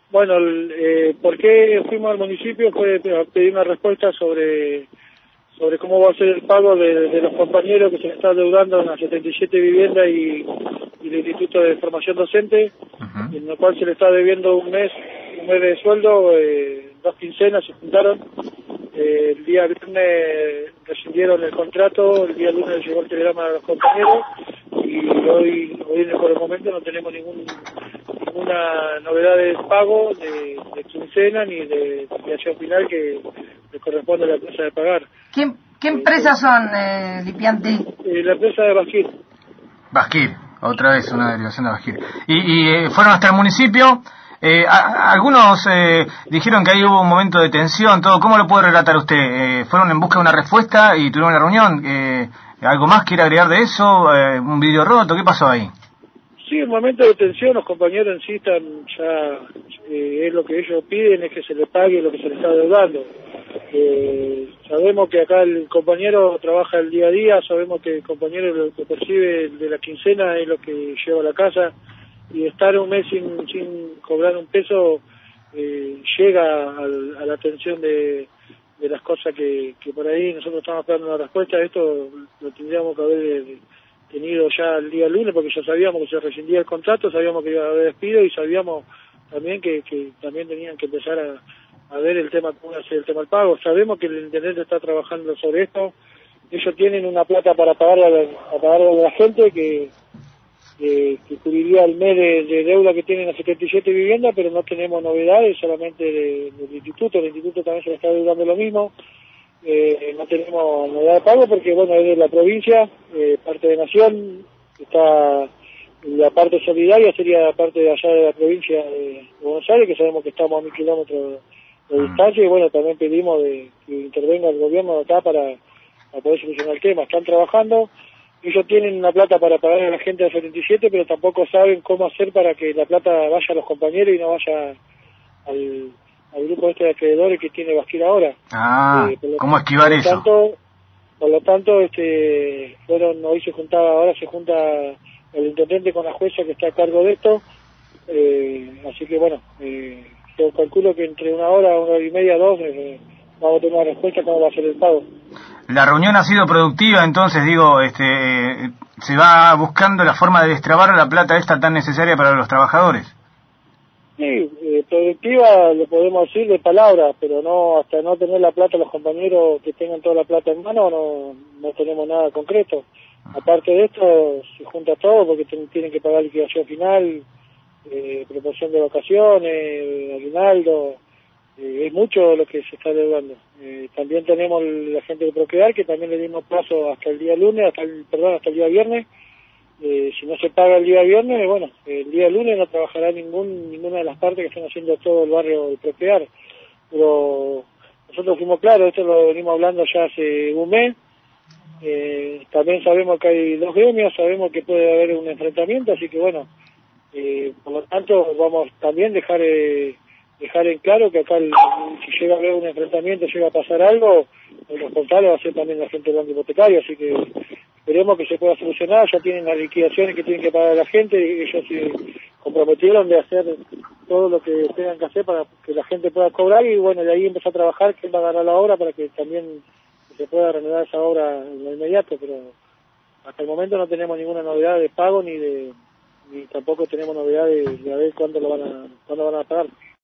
Bueno, ¿por qué fuimos al municipio? Fue a pedir una respuesta sobre cómo va a ser el pago de los compañeros que se les está deudando en las 77 viviendas y el Instituto de Formación Docente, en el cual se le está debiendo un mes de sueldo, 2 quincenas se juntaron. El día viernes rescindieron el contrato, el día lunes llegó el telegrama a los compañeros y hoy por el momento no tenemos ninguna novedad de pago, de quincena ni de liquidación final que le corresponde a la empresa de pagar. ¿Qué empresas son, Lipianti? La empresa de Basquir. Basquir, otra vez una derivación de Basquir. Y fueron hasta el municipio. Algunos dijeron que ahí hubo un momento de tensión, todo. ¿Cómo lo puede relatar usted? ¿Fueron en busca de una respuesta y tuvieron una reunión? ¿Algo más quiere agregar de eso? ¿Un vidrio roto? ¿Qué pasó ahí? Sí, en momento de tensión los compañeros insistan, ya es lo que ellos piden, es que se les pague lo que se les está deudando. Sabemos que acá el compañero trabaja el día a día, sabemos que el compañero lo que percibe de la quincena es lo que lleva a la casa, y estar un mes sin cobrar un peso llega a la atención de las cosas que por ahí nosotros estamos esperando una respuesta. Esto lo tendríamos que haber tenido ya el día lunes, porque ya sabíamos que se rescindía el contrato, sabíamos que iba a haber despido y sabíamos también que también tenían que empezar a ver el tema, cómo hacer el tema del pago. Sabemos que el intendente está trabajando sobre esto. Ellos tienen una plata para pagarle a la gente que cubriría el mes de deuda que tienen las 77 viviendas, pero no tenemos novedades, solamente del instituto. El instituto también se le está deudando lo mismo. No tenemos novedad de pago porque, bueno, es de la provincia, parte de Nación, está la parte solidaria, sería parte de allá de la provincia de Buenos Aires, que sabemos que estamos a 1000 kilómetros de distancia, y bueno, también pedimos que intervenga el gobierno de acá para poder solucionar el tema. Están trabajando. Ellos tienen una plata para pagar a la gente de 77, pero tampoco saben cómo hacer para que la plata vaya a los compañeros y no vaya al grupo de acreedores que tiene Basquir ahora. ¿Cómo esquivar eso? Por lo tanto, hoy ahora se junta el intendente con la jueza que está a cargo de esto, así que bueno, yo calculo que entre una hora y media, 2, vamos a tener una respuesta cómo va a ser el pago. La reunión ha sido productiva, entonces se va buscando la forma de destrabar la plata esta tan necesaria para los trabajadores. Sí, productiva lo podemos decir de palabras, pero no, hasta no tener la plata los compañeros que tengan toda la plata en mano, no tenemos nada concreto. Aparte de esto, se junta todo porque tienen que pagar liquidación final, proporción de vacaciones, aguinaldo. Es mucho lo que se está deudando. También tenemos la gente de Procrear, que también le dimos plazo hasta el día lunes, hasta el día viernes. Si no se paga el día viernes, bueno, el día lunes no trabajará ninguna de las partes que están haciendo todo el barrio de Procrear. Pero nosotros fuimos claros, esto lo venimos hablando ya hace un mes. También sabemos que hay 2 gremios, sabemos que puede haber un enfrentamiento, así que bueno, por lo tanto vamos también dejar en claro que acá si llega a haber un enfrentamiento, llega a pasar algo, el responsable va a ser también la gente del banco hipotecario, así que esperemos que se pueda solucionar. Ya tienen las liquidaciones que tienen que pagar a la gente, ellos se comprometieron de hacer todo lo que tengan que hacer para que la gente pueda cobrar, y bueno, de ahí empezar a trabajar, quién va a ganar la obra para que también se pueda reanudar esa obra en lo inmediato, pero hasta el momento no tenemos ninguna novedad de pago ni tampoco tenemos novedad de ver cuándo van a pagar.